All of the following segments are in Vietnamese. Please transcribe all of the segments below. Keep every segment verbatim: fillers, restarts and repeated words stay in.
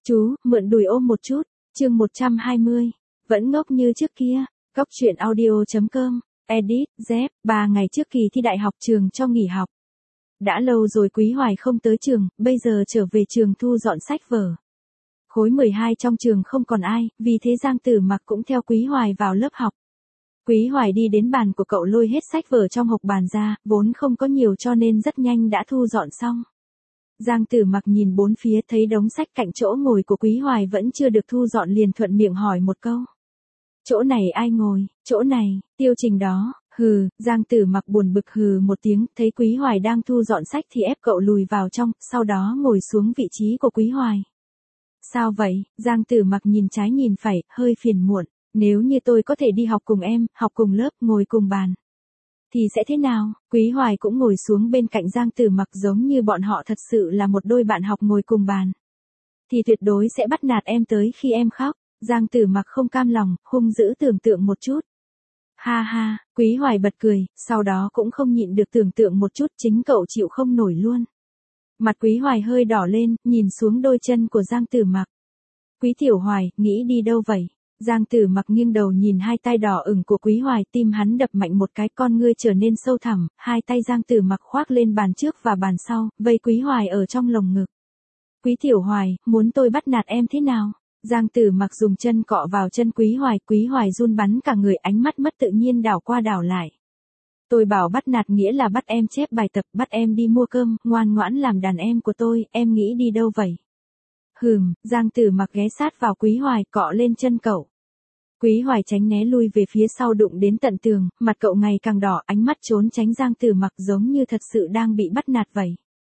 Chú, mượn đùi ôm một chút. Chương một trăm hai mươi. Vẫn ngốc như trước kia. Góc truyện audio chấm com. Edit, dép, ba ngày trước kỳ thi đại học trường cho nghỉ học. Đã lâu rồi Quý Hoài không tới trường, bây giờ trở về trường thu dọn sách vở. Khối mười hai trong trường không còn ai, vì thế Giang Tử Mặc cũng theo Quý Hoài vào lớp học. Quý Hoài đi đến bàn của cậu lôi hết sách vở trong hộc bàn ra, vốn không có nhiều cho nên rất nhanh đã thu dọn xong. Giang Tử Mặc nhìn bốn phía thấy đống sách cạnh chỗ ngồi của Quý Hoài vẫn chưa được thu dọn liền thuận miệng hỏi một câu. Chỗ này ai ngồi, chỗ này, Tiêu Trình đó, hừ, Giang Tử Mặc buồn bực hừ một tiếng, thấy Quý Hoài đang thu dọn sách thì ép cậu lùi vào trong, sau đó ngồi xuống vị trí của Quý Hoài. Sao vậy, Giang Tử Mặc nhìn trái nhìn phải, hơi phiền muộn, nếu như tôi có thể đi học cùng em, học cùng lớp, ngồi cùng bàn. Thì sẽ thế nào? Quý Hoài cũng ngồi xuống bên cạnh Giang Tử Mặc giống như bọn họ thật sự là một đôi bạn học ngồi cùng bàn. Thì tuyệt đối sẽ bắt nạt em tới khi em khóc. Giang Tử Mặc không cam lòng, hung dữ tưởng tượng một chút. Ha ha, Quý Hoài bật cười, sau đó cũng không nhịn được tưởng tượng một chút, chính cậu chịu không nổi luôn. Mặt Quý Hoài hơi đỏ lên, nhìn xuống đôi chân của Giang Tử Mặc. Quý Tiểu Hoài, nghĩ đi đâu vậy? Giang Tử Mặc nghiêng đầu nhìn hai tay đỏ ửng của Quý Hoài, tim hắn đập mạnh một cái, con ngươi trở nên sâu thẳm, hai tay Giang Tử Mặc khoác lên bàn trước và bàn sau, vây Quý Hoài ở trong lồng ngực. Quý Tiểu Hoài, muốn tôi bắt nạt em thế nào? Giang Tử Mặc dùng chân cọ vào chân Quý Hoài, Quý Hoài run bắn cả người, ánh mắt mất tự nhiên đảo qua đảo lại. Tôi bảo bắt nạt nghĩa là bắt em chép bài tập, bắt em đi mua cơm, ngoan ngoãn làm đàn em của tôi, em nghĩ đi đâu vậy? Hừm, Giang Tử Mặc ghé sát vào Quý Hoài, cọ lên chân cậu. Quý Hoài tránh né lui về phía sau đụng đến tận tường, mặt cậu ngày càng đỏ, ánh mắt trốn tránh Giang Tử Mặc giống như thật sự đang bị bắt nạt vậy.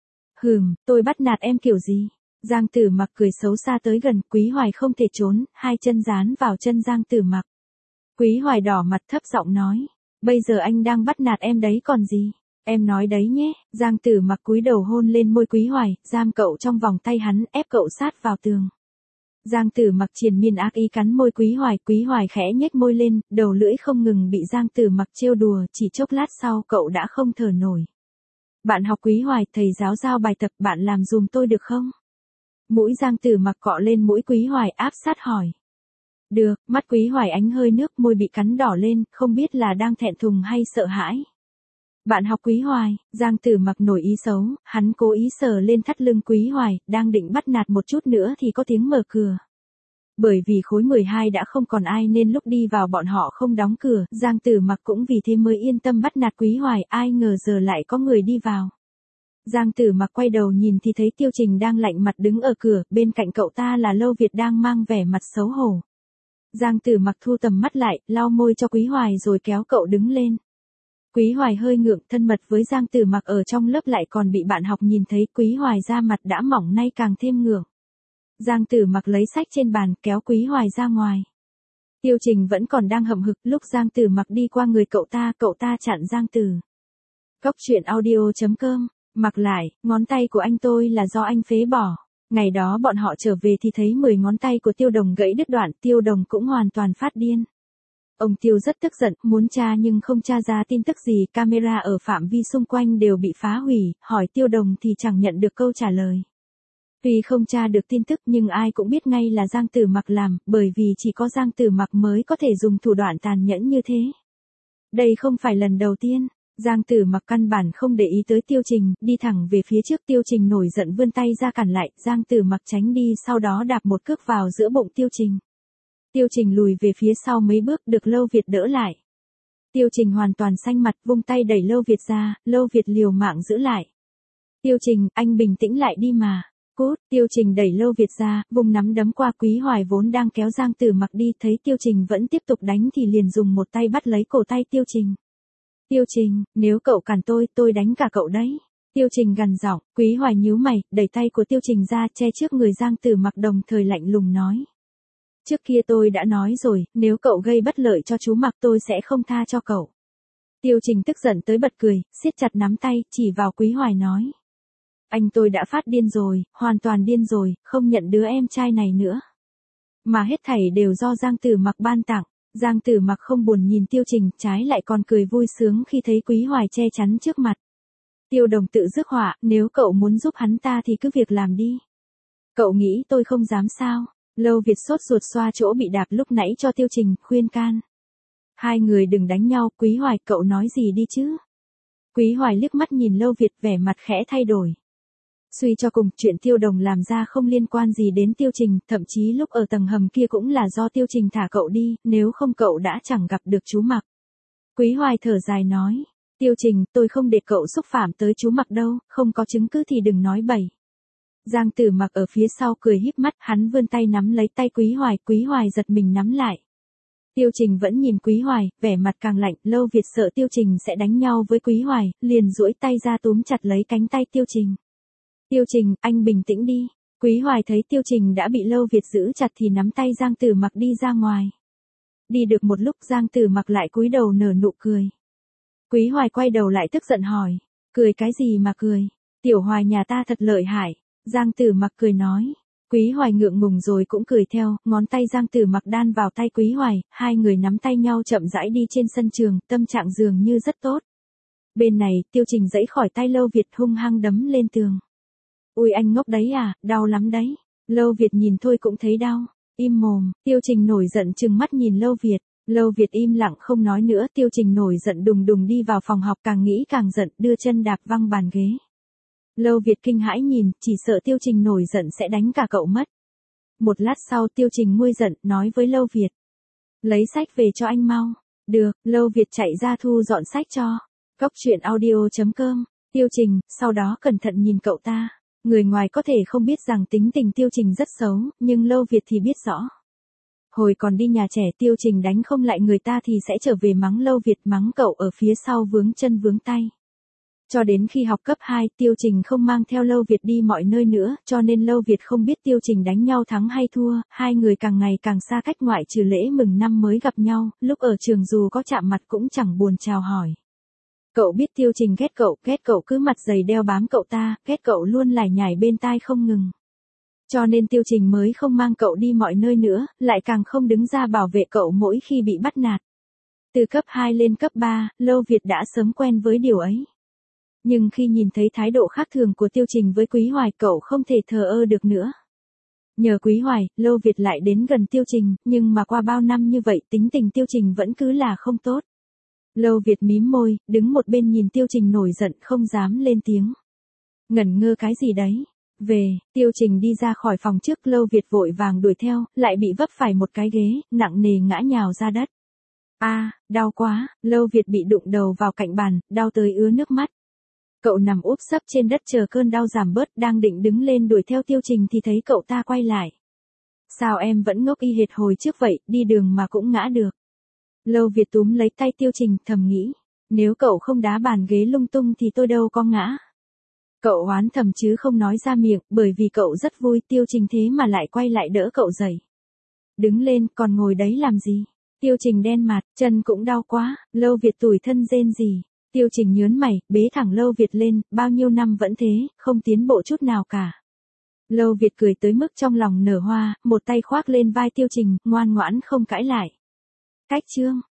Hừm, tôi bắt nạt em kiểu gì? Giang Tử Mặc cười xấu xa tới gần, Quý Hoài không thể trốn, hai chân dán vào chân Giang Tử Mặc. Quý Hoài đỏ mặt thấp giọng nói, bây giờ anh đang bắt nạt em đấy còn gì? Em nói đấy nhé. Giang Tử Mặc cúi đầu hôn lên môi Quý Hoài, giam cậu trong vòng tay hắn, ép cậu sát vào tường. Giang Tử Mặc triền miên ác ý cắn môi Quý Hoài, Quý Hoài khẽ nhếch môi lên, đầu lưỡi không ngừng bị Giang Tử Mặc trêu đùa, chỉ chốc lát sau cậu đã không thở nổi. Bạn học Quý Hoài, thầy giáo giao bài tập, bạn làm dùm tôi được không? Mũi Giang Tử Mặc cọ lên mũi Quý Hoài, áp sát hỏi. Được, mắt Quý Hoài ánh hơi nước, môi bị cắn đỏ lên, không biết là đang thẹn thùng hay sợ hãi. Bạn học Quý Hoài, Giang Tử Mặc nổi ý xấu, hắn cố ý sờ lên thắt lưng Quý Hoài, đang định bắt nạt một chút nữa thì có tiếng mở cửa. Bởi vì khối mười hai đã không còn ai nên lúc đi vào bọn họ không đóng cửa, Giang Tử Mặc cũng vì thế mới yên tâm bắt nạt Quý Hoài, ai ngờ giờ lại có người đi vào. Giang Tử Mặc quay đầu nhìn thì thấy Tiêu Trình đang lạnh mặt đứng ở cửa, bên cạnh cậu ta là Lâu Việt đang mang vẻ mặt xấu hổ. Giang Tử Mặc thu tầm mắt lại, lau môi cho Quý Hoài rồi kéo cậu đứng lên. Quý Hoài hơi ngượng, thân mật với Giang Tử Mặc ở trong lớp lại còn bị bạn học nhìn thấy, Quý Hoài da mặt đã mỏng nay càng thêm ngượng. Giang Tử Mặc lấy sách trên bàn, kéo Quý Hoài ra ngoài. Tiêu Trình vẫn còn đang hậm hực, lúc Giang Tử Mặc đi qua người cậu ta, cậu ta chặn Giang Tử. Góc truyện audio chấm com. Mặc lại, ngón tay của anh tôi là do anh phế bỏ. Ngày đó bọn họ trở về thì thấy mười ngón tay của Tiêu Đồng gãy đứt đoạn, Tiêu Đồng cũng hoàn toàn phát điên. Ông Tiêu rất tức giận, muốn tra nhưng không tra ra tin tức gì, camera ở phạm vi xung quanh đều bị phá hủy, hỏi Tiêu Đồng thì chẳng nhận được câu trả lời. Tuy không tra được tin tức nhưng ai cũng biết ngay là Giang Tử Mặc làm, bởi vì chỉ có Giang Tử Mặc mới có thể dùng thủ đoạn tàn nhẫn như thế. Đây không phải lần đầu tiên. Giang Tử Mặc căn bản không để ý tới Tiêu Trình, đi thẳng về phía trước, Tiêu Trình nổi giận vươn tay ra cản lại, Giang Tử Mặc tránh đi sau đó đạp một cước vào giữa bụng Tiêu Trình. Tiêu Trình lùi về phía sau mấy bước, được Lâu Việt đỡ lại. Tiêu Trình hoàn toàn xanh mặt, vung tay đẩy Lâu Việt ra, Lâu Việt liều mạng giữ lại. Tiêu Trình, anh bình tĩnh lại đi mà. Cút, Tiêu Trình đẩy Lâu Việt ra, vùng nắm đấm qua Quý Hoài vốn đang kéo Giang Tử Mặc đi, thấy Tiêu Trình vẫn tiếp tục đánh thì liền dùng một tay bắt lấy cổ tay Tiêu Trình. Tiêu Trình, nếu cậu cản tôi, tôi đánh cả cậu đấy. Tiêu Trình gằn giọng, Quý Hoài nhíu mày, đẩy tay của Tiêu Trình ra, che trước người Giang Tử Mặc, đồng thời lạnh lùng nói. Trước kia tôi đã nói rồi, nếu cậu gây bất lợi cho chú Mặc tôi sẽ không tha cho cậu. Tiêu Trình tức giận tới bật cười, siết chặt nắm tay, chỉ vào Quý Hoài nói. Anh tôi đã phát điên rồi, hoàn toàn điên rồi, không nhận đứa em trai này nữa. Mà hết thảy đều do Giang Tử Mặc ban tặng. Giang Tử Mặc không buồn nhìn Tiêu Trình, trái lại còn cười vui sướng khi thấy Quý Hoài che chắn trước mặt. Tiêu Đồng tự rước họa, nếu cậu muốn giúp hắn ta thì cứ việc làm đi. Cậu nghĩ tôi không dám sao? Lâu Việt sốt ruột xoa chỗ bị đạp lúc nãy cho Tiêu Trình, khuyên can. Hai người đừng đánh nhau, Quý Hoài, cậu nói gì đi chứ? Quý Hoài liếc mắt nhìn Lâu Việt, vẻ mặt khẽ thay đổi. Suy cho cùng, chuyện Tiêu Đồng làm ra không liên quan gì đến Tiêu Trình, thậm chí lúc ở tầng hầm kia cũng là do Tiêu Trình thả cậu đi, nếu không cậu đã chẳng gặp được chú Mặc. Quý Hoài thở dài nói, Tiêu Trình, tôi không để cậu xúc phạm tới chú Mặc đâu, không có chứng cứ thì đừng nói bậy. Giang Tử Mặc ở phía sau cười híp mắt, hắn vươn tay nắm lấy tay Quý Hoài, Quý Hoài giật mình nắm lại. Tiêu Trình vẫn nhìn Quý Hoài, vẻ mặt càng lạnh, Lâu Việt sợ Tiêu Trình sẽ đánh nhau với Quý Hoài, liền duỗi tay ra túm chặt lấy cánh tay Tiêu Trình. Tiêu Trình, anh bình tĩnh đi. Quý Hoài thấy Tiêu Trình đã bị Lâu Việt giữ chặt thì nắm tay Giang Tử Mặc đi ra ngoài. Đi được một lúc Giang Tử Mặc lại cúi đầu nở nụ cười. Quý Hoài quay đầu lại tức giận hỏi, cười cái gì mà cười? Tiểu Hoài nhà ta thật lợi hại. Giang Tử Mặc cười nói. Quý Hoài ngượng ngùng rồi cũng cười theo, ngón tay Giang Tử Mặc đan vào tay Quý Hoài, hai người nắm tay nhau chậm rãi đi trên sân trường, tâm trạng dường như rất tốt. Bên này, Tiêu Trình giãy khỏi tay Lâu Việt hung hăng đấm lên tường. Ui anh ngốc đấy à, đau lắm đấy. Lâu Việt nhìn thôi cũng thấy đau. Im mồm, Tiêu Trình nổi giận trừng mắt nhìn Lâu Việt. Lâu Việt im lặng không nói nữa, Tiêu Trình nổi giận đùng đùng đi vào phòng học, càng nghĩ càng giận, đưa chân đạp văng bàn ghế. Lâu Việt kinh hãi nhìn, chỉ sợ Tiêu Trình nổi giận sẽ đánh cả cậu mất. Một lát sau Tiêu Trình nguôi giận, nói với Lâu Việt. Lấy sách về cho anh mau. Được, Lâu Việt chạy ra thu dọn sách cho. Cốc truyện audio chấm com. Tiêu Trình, sau đó cẩn thận nhìn cậu ta. Người ngoài có thể không biết rằng tính tình Tiêu Trình rất xấu, nhưng Lâu Việt thì biết rõ. Hồi còn đi nhà trẻ Tiêu Trình đánh không lại người ta thì sẽ trở về mắng Lâu Việt, mắng cậu ở phía sau vướng chân vướng tay. Cho đến khi học cấp hai, Tiêu Trình không mang theo Lâu Việt đi mọi nơi nữa, cho nên Lâu Việt không biết Tiêu Trình đánh nhau thắng hay thua, hai người càng ngày càng xa cách, ngoại trừ lễ mừng năm mới gặp nhau, lúc ở trường dù có chạm mặt cũng chẳng buồn chào hỏi. Cậu biết Tiêu Trình ghét cậu, ghét cậu cứ mặt dày đeo bám cậu ta, ghét cậu luôn lải nhải bên tai không ngừng. Cho nên Tiêu Trình mới không mang cậu đi mọi nơi nữa, lại càng không đứng ra bảo vệ cậu mỗi khi bị bắt nạt. Từ cấp hai lên cấp ba, Lâu Việt đã sớm quen với điều ấy. Nhưng khi nhìn thấy thái độ khác thường của Tiêu Trình với Quý Hoài, cậu không thể thờ ơ được nữa. Nhờ Quý Hoài, Lâu Việt lại đến gần Tiêu Trình, nhưng mà qua bao năm như vậy tính tình Tiêu Trình vẫn cứ là không tốt. Lâu Việt mím môi, đứng một bên nhìn Tiêu Trình nổi giận không dám lên tiếng. Ngẩn ngơ cái gì đấy? Về, Tiêu Trình đi ra khỏi phòng trước, Lâu Việt vội vàng đuổi theo, lại bị vấp phải một cái ghế, nặng nề ngã nhào ra đất. A, à, đau quá, Lâu Việt bị đụng đầu vào cạnh bàn, đau tới ứa nước mắt. Cậu nằm úp sấp trên đất chờ cơn đau giảm bớt, đang định đứng lên đuổi theo Tiêu Trình thì thấy cậu ta quay lại. Sao em vẫn ngốc y hệt hồi trước vậy, đi đường mà cũng ngã được. Lâu Việt túm lấy tay Tiêu Trình, thầm nghĩ, nếu cậu không đá bàn ghế lung tung thì tôi đâu có ngã. Cậu oán thầm chứ không nói ra miệng, bởi vì cậu rất vui Tiêu Trình thế mà lại quay lại đỡ cậu dậy. Đứng lên, còn ngồi đấy làm gì? Tiêu Trình đen mặt, chân cũng đau quá, Lâu Việt tủi thân rên rỉ. Tiêu Trình nhớn mày, bế thẳng Lâu Việt lên, bao nhiêu năm vẫn thế, không tiến bộ chút nào cả. Lâu Việt cười tới mức trong lòng nở hoa, một tay khoác lên vai Tiêu Trình, ngoan ngoãn không cãi lại. Cách chương